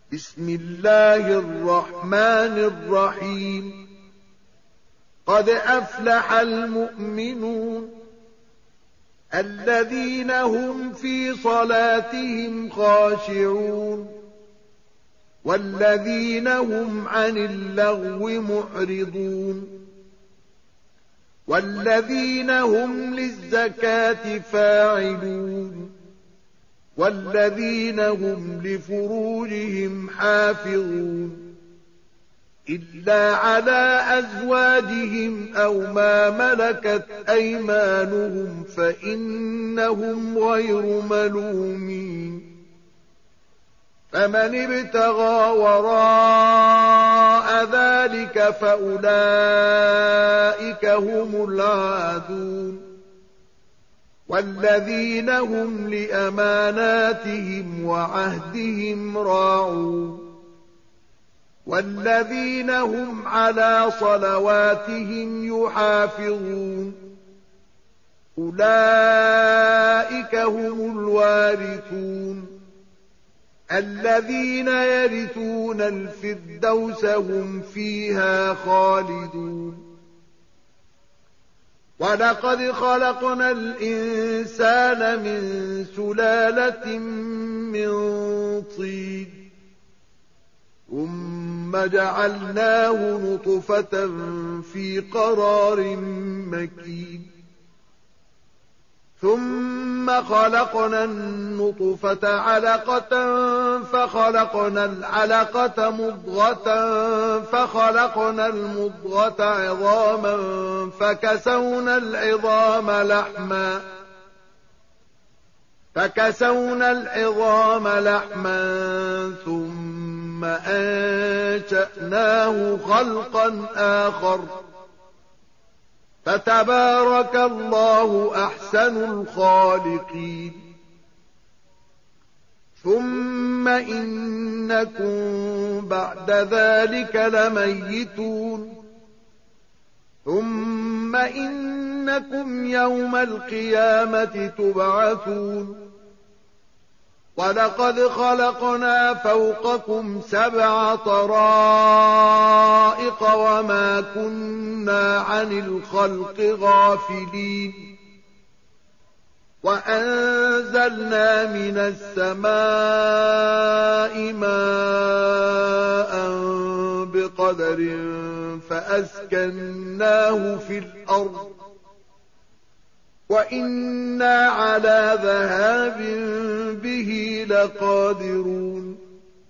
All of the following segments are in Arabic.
بسم الله الرحمن الرحيم قد أفلح المؤمنون الذين هم في صلاتهم خاشعون والذين هم عن اللغو معرضون والذين هم للزكاة فاعلون والذين هم لفروجهم حافظون إلا على أزواجهم أو ما ملكت أيمانهم فإنهم غير ملومين فمن ابتغى وراء ذلك فأولئك هم العادون والذين هم لأماناتهم وعهدهم راعون والذين هم على صلواتهم يحافظون أولئك هم الوارثون الذين يرثون الفردوس هم فيها خالدون ولقد خلقنا الإنسان من سلالة من طين ثم جعلناه نطفة في قرار مكين ثم خلقنا النطفة علقة فخلقنا العلقة مضغة فخلقنا المضغة عظاما فكسونا العظام لحما ثم أنشأناه خلقا آخر فتبارك الله أحسن الخالقين ثم إنكم بعد ذلك لميتون ثم إنكم يوم القيامة تبعثون ولقد خلقنا فوقكم 7 طرائق وما كنا عن الخلق غافلين وأنزلنا من السماء ماء بقدر فأسكناه في الأرض وإنا على ذهاب به لقادرون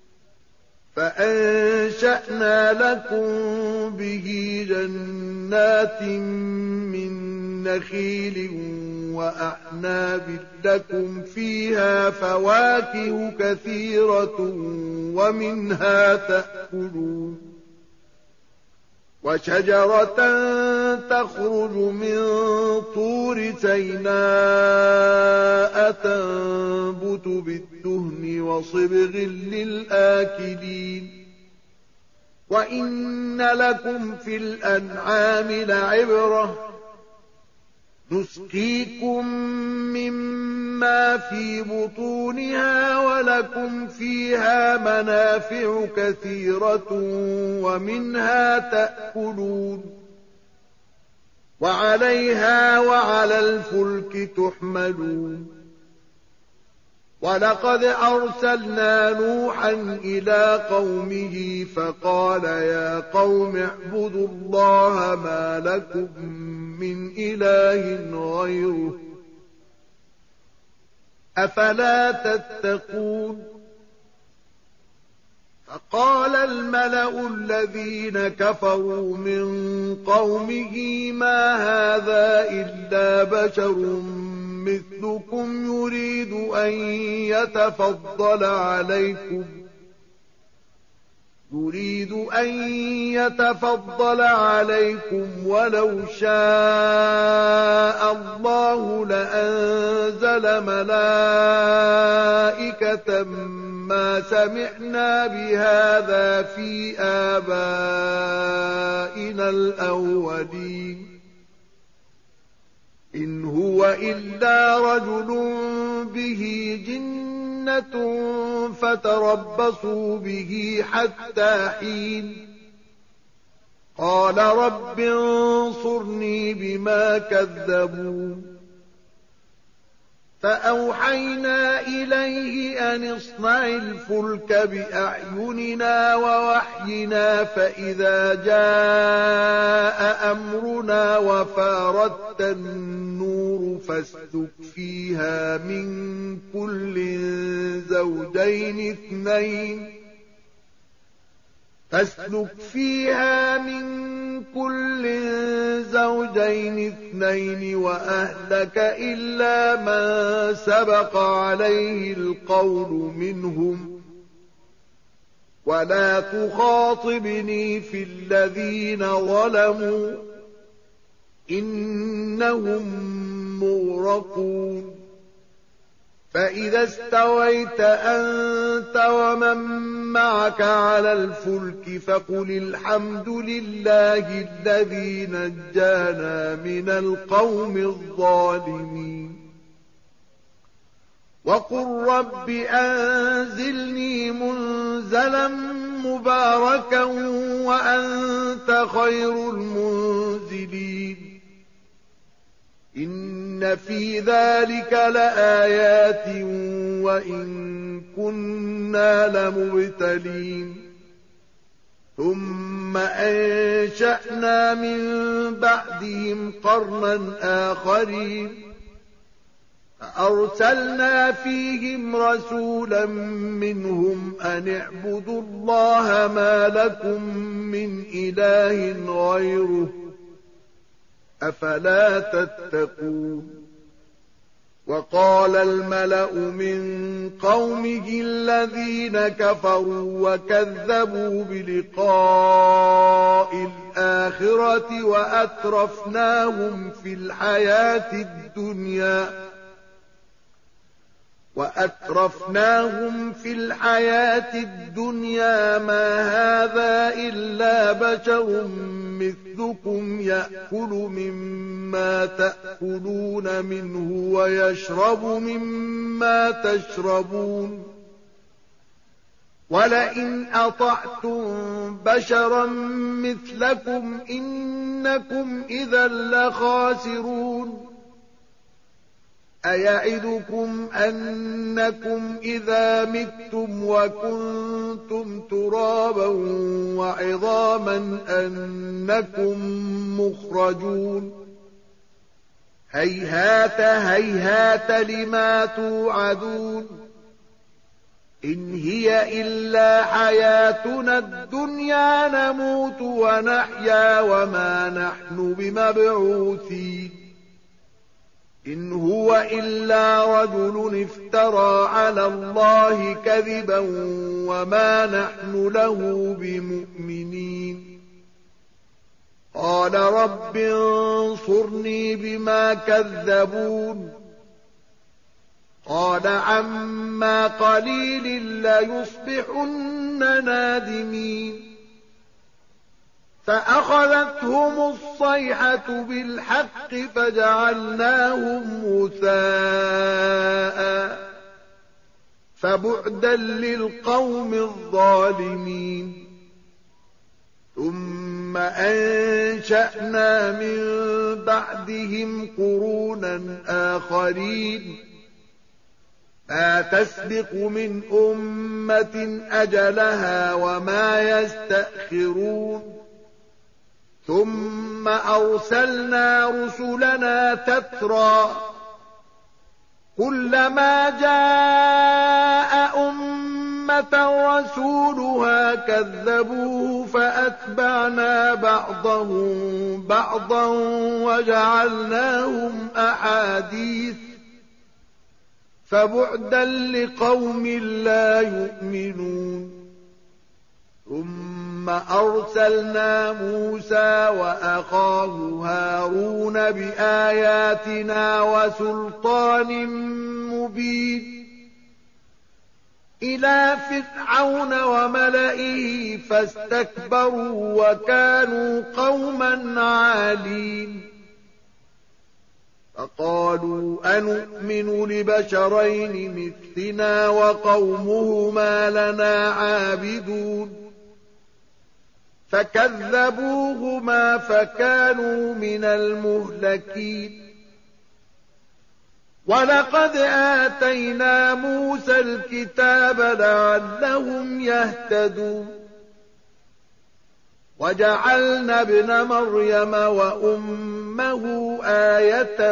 فأنشأنا لكم به جنات من نخيل وأعناب لكم فيها فواكه كثيرة ومنها تأكلون وشجرة تخرج من طور سيناء تنبت بالدهن وصبغ للآكلين وإن لكم في الأنعام لعبرة نسقيكم مما في بطونها ولكم فيها منافع كثيرة ومنها تأكلون وعليها وعلى الفلك تحملون ولقد أرسلنا نوحا إلى قومه فقال يا قوم اعبدوا الله ما لكم من إله غيره أفلا تتقون فقال الملأ الذين كفروا من قومه ما هذا إلا بشر مثلكم يريد أن يتفضل عليكم ولو شاء الله لأنزل ملائكة ما سمعنا بهذا في آبائنا الأولين إن هو إلا رجل به جنة جنة فتربصوا به حتى حين قال رب انصرني بما كذبون فأوحينا إليه أن اصنع الفلك بأعيننا ووحينا فإذا جاء أمرنا وفاردت النور فاسلك فيها من كل زوجين اثنين وأهلك إلا من سبق عليه القول منهم ولا تخاطبني في الذين ظلموا إنهم مغرقون فإذا استويت أنت ومن معك على الفلك فقل الحمد لله الذي نجانا من القوم الظالمين وقل رب أنزلني منزلا مباركا وأنت خير المنزلين إن في ذلك لآيات وإن كنا لمبتلين ثم أنشأنا من بعدهم قرنا آخرين فأرسلنا فيهم رسولا منهم أن اعبدوا الله ما لكم من إله غيره أفلا تتقون وقال الملأ من قومه الذين كفروا وكذبوا بلقاء الآخرة وأترفناهم في الحياة الدنيا ما هذا إلا بشر مثلكم يأكل مما تأكلون منه ويشرب مما تشربون ولئن أطعتم بشرا مثلكم إنكم إذا لخاسرون أيعدكم أنكم إذا متم وكنتم ترابا وعظاما أنكم مخرجون هيهات هيهات لما توعدون إن هي إلا حياتنا الدنيا نموت ونحيا وما نحن بمبعوثين إن هو إلا رجل افترى على الله كذبا وما نحن له بمؤمنين قال رب انصرني بما كذبون قال عما قليل ليصبحن نادمين فأخذتهم الصيحة بالحق فجعلناهم غثاء فبعدا للقوم الظالمين ثم أنشأنا من بعدهم قرونا آخرين ما تسبق من أمة أجلها وما يستأخرون ثم أرسلنا رسلنا تترى كلما جاء أمة رسولها كذبوه فأتبعنا بعضهم بعضا وجعلناهم أحاديث فبعدا لقوم لا يؤمنون ثم أرسلنا موسى وأخاه هارون بآياتنا وسلطان مبين إلى فرعون وملئه فاستكبروا وكانوا قوما عالين فقالوا أنؤمن لبشرين مثلنا وقومهما لنا عابدون فكذبوهما فكانوا من المهلكين ولقد آتينا موسى الكتاب لعلهم يهتدون وجعلنا ابن مريم وأمه آية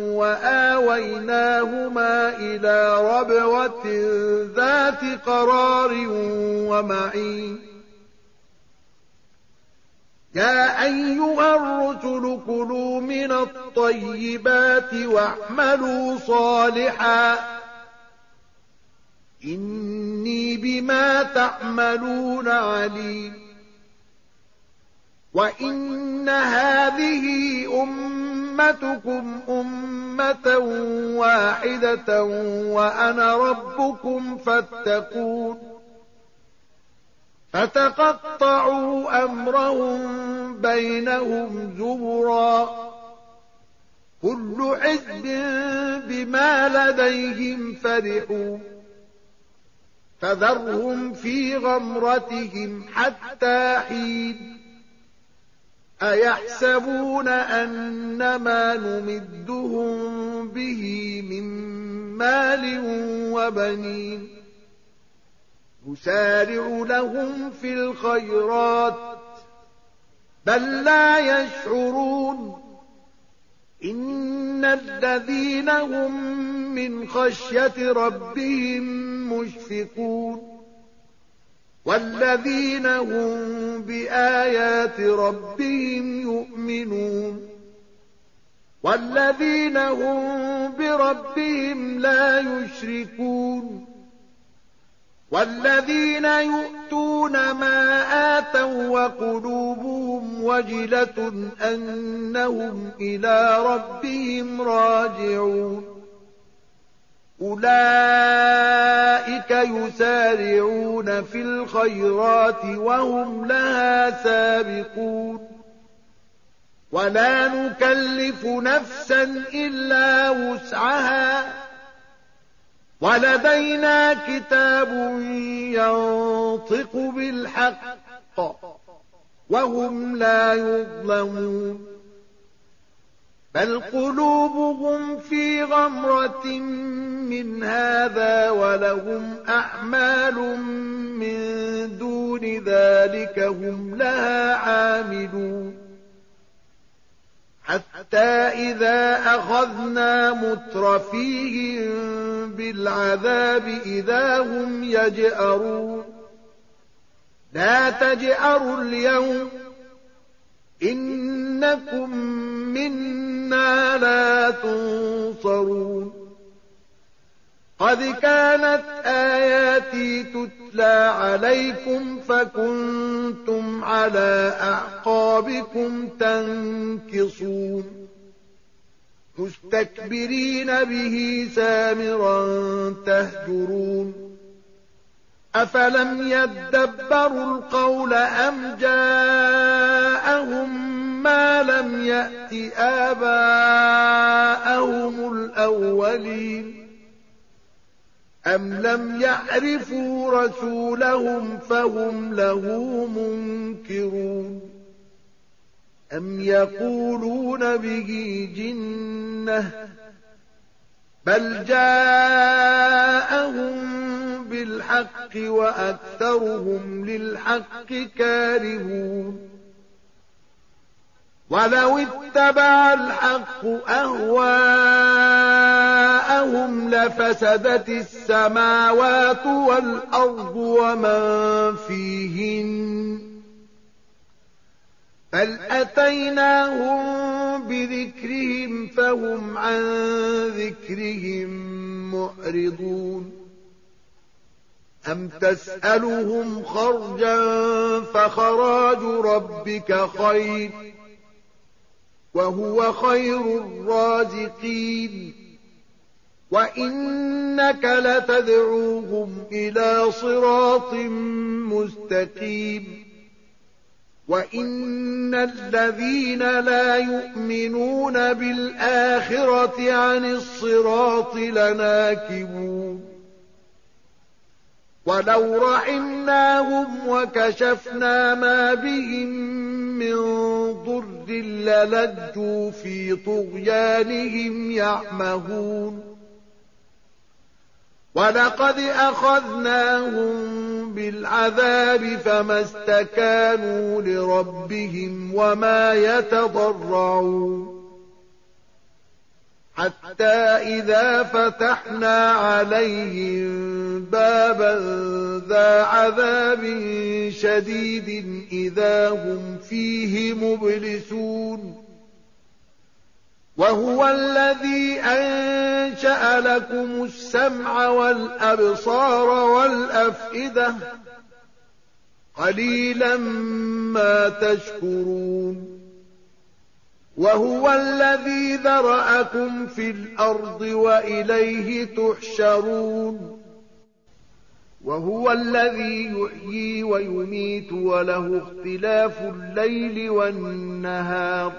وآويناهما إلى ربوة ذات قرار ومعين يا أيها الرسل كلوا من الطيبات واعملوا صالحا إني بما تعملون عليم وإن هذه أمتكم أمة واحدة وأنا ربكم فاتقون فتقطعوا أمرهم بينهم زبرا كل حزب بما لديهم فرحون فذرهم في غمرتهم حتى حين أيحسبون أنما نمدهم به من مال وبنين نسارع لهم في الخيرات بل لا يشعرون إن الذين هم من خشية ربهم مشفقون والذين هم بآيات ربهم يؤمنون والذين هم بربهم لا يشركون والذين يؤتون ما آتوا وقلوبهم وجلة أنهم إلى ربهم راجعون أولئك يسارعون في الخيرات وهم لها سابقون ولا نكلف نفسا إلا وسعها ولدينا كتاب ينطق بالحق وهم لا يظلمون بل قلوبهم في غمرة من هذا ولهم أعمال من دون ذلك هم لها عاملون حتى إذا أخذنا مترفيهم بالعذاب إذا هم يجأرون لا تجأروا اليوم إنكم منا لا تنصرون قد كانت آياتي تتلى عليكم فكنتم على أعقابكم تنكصون مستكبرين به سامرا تهجرون أفلم يدبروا القول أم جاءهم ما لم يأت آباءهم الأولين أم لم يعرفوا رسولهم فهم له منكرون أم يقولون به جنة بل جاءهم بالحق وأكثرهم للحق كارهون ولو اتبع الحق أهواءهم لفسدت السماوات والأرض ومن فيهن بل أتيناهم بذكرهم فهم عن ذكرهم معرضون أم تسألهم خرجا فخراج ربك خير وهو خير الرازقين وإنك لتدعوهم إلى صراط مستقيم وَإِنَّ الَّذِينَ لَا يُؤْمِنُونَ بِالْآخِرَةِ عَنِ الصِّرَاطِ لَنَاكِبُونَ وَلَوْ رَحِمْنَاهُمْ وَكَشَفْنَا مَا بِهِم مِّن ضُرٍّ لَّلَجُّوا فِي طُغْيَانِهِمْ يَعْمَهُونَ وَلَقَدْ أَخَذْنَاهُم بِالْعَذَابِ فَمَا اسْتَكَانُوا لِرَبِّهِمْ وَمَا يَتَضَرَّعُونَ حَتَّى إِذَا فَتَحْنَا عَلَيْهِم بَابًا ذَا عَذَابٍ شَدِيدٍ إِذَا هُمْ فِيهِ مُبْلِسُونَ وَهُوَ الَّذِي أَنشَأَ لَكُمُ السَّمْعَ وَالْأَبْصَارَ وَالْأَفْئِدَةَ قَلِيلًا مَا تَشْكُرُونَ وَهُوَ الَّذِي ذَرَأَكُمْ فِي الْأَرْضِ وَإِلَيْهِ تُحْشَرُونَ وَهُوَ الَّذِي يُحْيِي وَيُمِيتُ وَلَهُ اخْتِلَافُ اللَّيْلِ وَالنَّهَارِ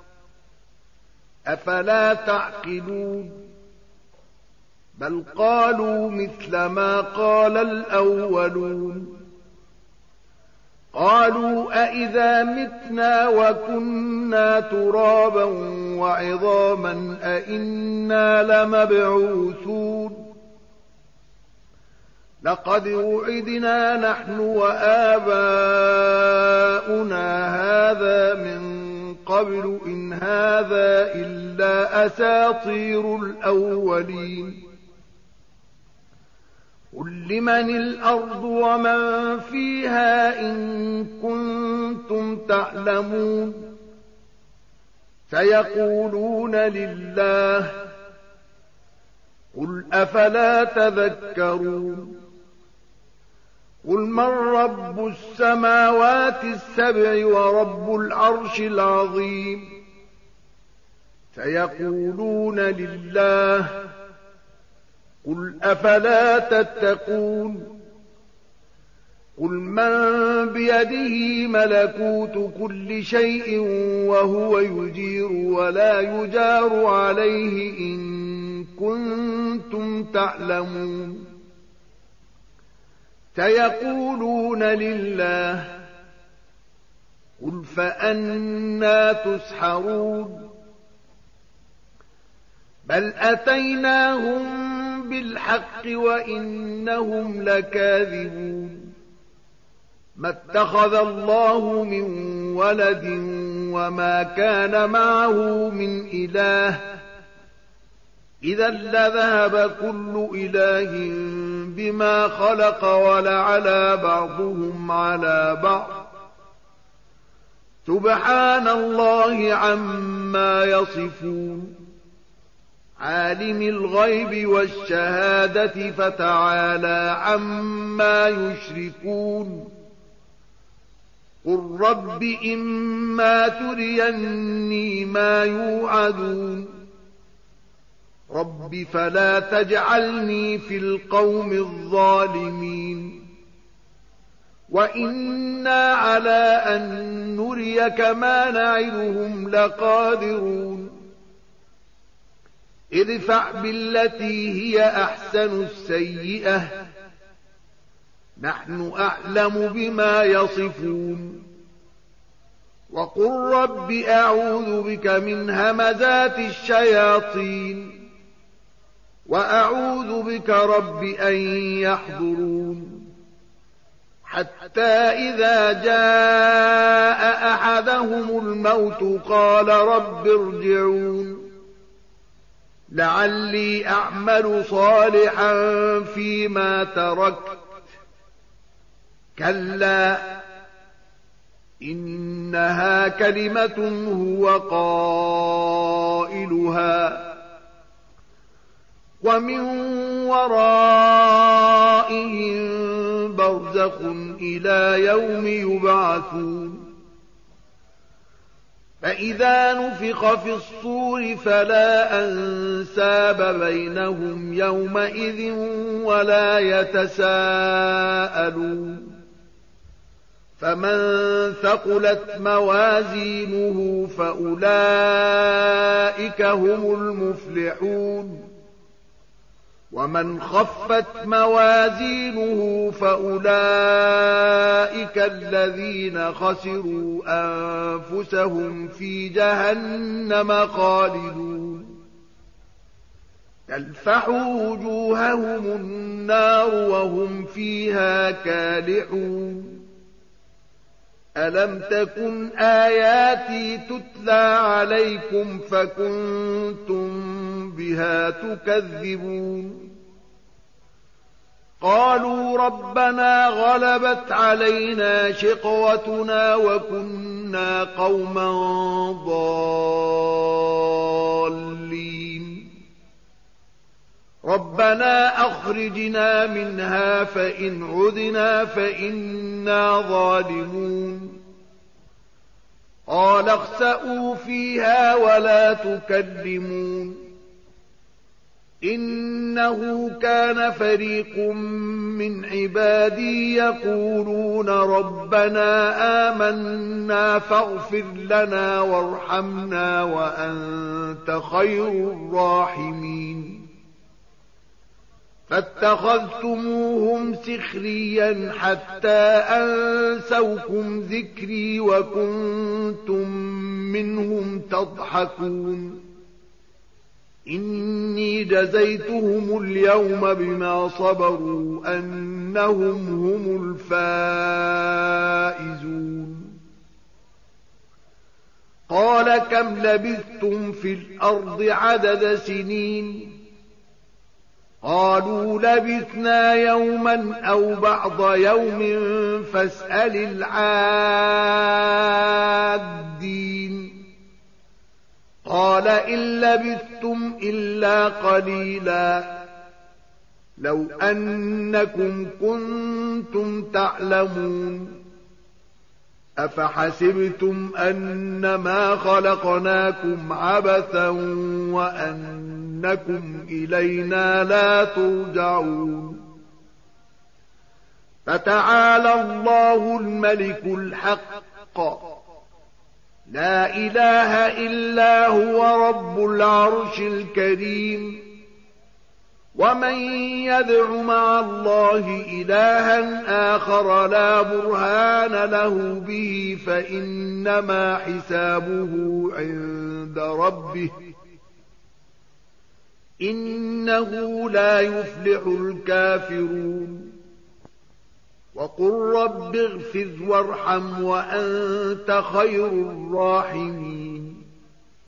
أَفَلَا تَعْقِلُونَ بَلْ قَالُوا مِثْلَ مَا قَالَ الْأَوَّلُونَ قَالُوا أَإِذَا مِتْنَا وَكُنَّا تُرَابًا وَعِظَامًا أَإِنَّا لَمَبْعُوثُونَ لَقَدْ وُعِدْنَا نَحْنُ وَآبَاؤُنَا هَذَا مِن قَبْلُ إِنْ هَذَا إِلَّا أَسَاطِيرُ الْأَوَّلِينَ قُل لِّمَنِ الْأَرْضُ وَمَن فِيهَا إِن كُنتُمْ تَعْلَمُونَ سَيَقُولُونَ لِلَّهِ قُلْ أَفَلَا تَذَكَّرُونَ قُلْ مَن رَّبُّ السَّمَاوَاتِ السَّبْعِ وَرَبُّ الْعَرْشِ الْعَظِيمِ سَيَقُولُونَ لِلَّهِ قُلْ أَفَلَا تَتَّقُونَ قُلْ مَن بِيَدِهِ مَلَكُوتُ كُلِّ شَيْءٍ وَهُوَ يُجِيرُ وَلَا يُجَارُ عَلَيْهِ إِن كُنتُمْ تَعْلَمُونَ سَيَقُولُونَ لِلَّهِ قُلْ فَأَنَّىٰ تُسْحَرُونَ بَلْ أَتَيْنَاهُم بِالْحَقِّ وَإِنَّهُمْ لَكَاذِبُونَ مَا اتَّخَذَ اللَّهُ مِن وَلَدٍ وَمَا كَانَ مَعَهُ مِنْ إِلَٰهٍ إِذًا لَّذَهَبَ كُلُّ إِلَٰهٍ بِمَا خَلَقَ وَلَعَلَا بَعْضُهُمْ عَلَىٰ بَعْضٍ سُبْحَانَ اللَّهِ عَمَّا يَصِفُونَ عَالِمِ الْغَيْبِ وَالشَّهَادَةِ فَتَعَالَىٰ عَمَّا يُشْرِكُونَ قُل رَّبِّ إِمَّا تُرِيَنِّي مَا يُوعَدُونَ رَبِّ فَلَا تَجْعَلْنِي فِي الْقَوْمِ الظَّالِمِينَ وَإِنَّا عَلَىٰ أَن نُّرِيَكَ مَا نَعِدُهُمْ لَقَادِرُونَ ادْفَعْ بِالَّتِي هِيَ أَحْسَنُ السَّيِّئَةَ نَحْنُ أَعْلَمُ بِمَا يَصِفُونَ وَقُل رَّبِّ أَعُوذُ بِكَ مِنْ هَمَزَاتِ الشَّيَاطِينِ وَأَعُوذُ بِكَ رَبِّ أَن يَحْضُرُونِ حَتَّىٰ إِذَا جَاءَ أَحَدَهُمُ الْمَوْتُ قَالَ رَبِّ ارْجِعُونِ لَعَلِّي أَعْمَلُ صَالِحًا فِيمَا تَرَكْتُ كَلَّا إِنَّهَا كَلِمَةٌ هُوَ قَائِلُهَا وَمِن وَرَائِهِم بَرْزَخٌ إِلَىٰ يَوْمِ يُبْعَثُونَ فَإِذَا نُفِخَ فِي الصُّورِ فَلَا أَنسَابَ بَيْنَهُمْ يَوْمَئِذٍ وَلَا يَتَسَاءَلُونَ فمن ثقلت موازينه فأولئك هم المفلحون ومن خفت موازينه فأولئك الذين خسروا أنفسهم في جهنم خالدون تلفح وجوههم النار وهم فيها كالحون ألم تكن آياتي تتلى عليكم فكنتم بها تكذبون قالوا ربنا غلبت علينا شقوتنا وكنا قوما ضالين ربنا أخرجنا منها فإن عدنا فإنا ظالمون قال اخسئوا فيها ولا تكلمون إنه كان فريق من عبادي يقولون ربنا آمنا فاغفر لنا وارحمنا وأنت خير الراحمين فاتخذتموهم سخريا حتى أنسوكم ذكري وكنتم منهم تضحكون إني جزيتهم اليوم بما صبروا أنهم هم الفائزون قال كم لبثتم في الأرض عدد سنين قالوا لبثنا يوما أو بعض يوم فاسأل العادين قال إن لبثتم إلا قليلا لو أنكم كنتم تعلمون أفحسبتم أنما خلقناكم عبثا وأنكم إلينا لا ترجعون فتعالى الله الملك الحق لا إله إلا هو رب العرش الكريم ومن يدع مع الله إلها آخر لا برهان له به فإنما حسابه عند ربه إنه لا يفلح الكافرون وقل رب اغفر وارحم وأنت خير الراحمين